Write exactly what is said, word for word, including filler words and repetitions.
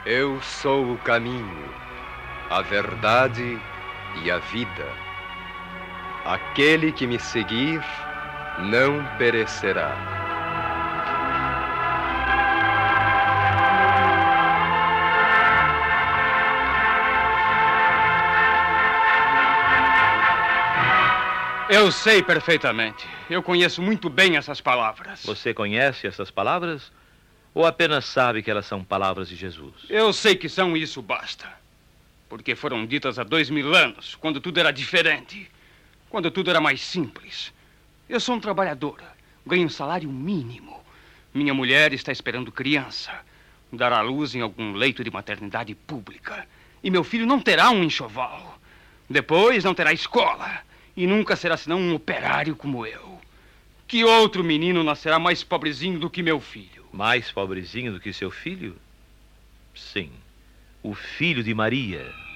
Eu sou o caminho, a verdade e a vida. Aquele que me seguir não perecerá. Eu sei perfeitamente. Eu conheço muito bem essas palavras. Você conhece essas palavras? Ou apenas sabe que elas são palavras de Jesus? Eu sei que são e isso basta. Porque foram ditas há dois mil anos, quando tudo era diferente. Quando tudo era mais simples. Eu sou uma trabalhadora. Ganho um salário mínimo. Minha mulher está esperando criança. Dará luz em algum leito de maternidade pública. E meu filho não terá um enxoval. Depois não terá escola. E nunca será senão um operário como eu. Que outro menino nascerá mais pobrezinho do que meu filho? Mais pobrezinho do que seu filho? Sim, o filho de Maria.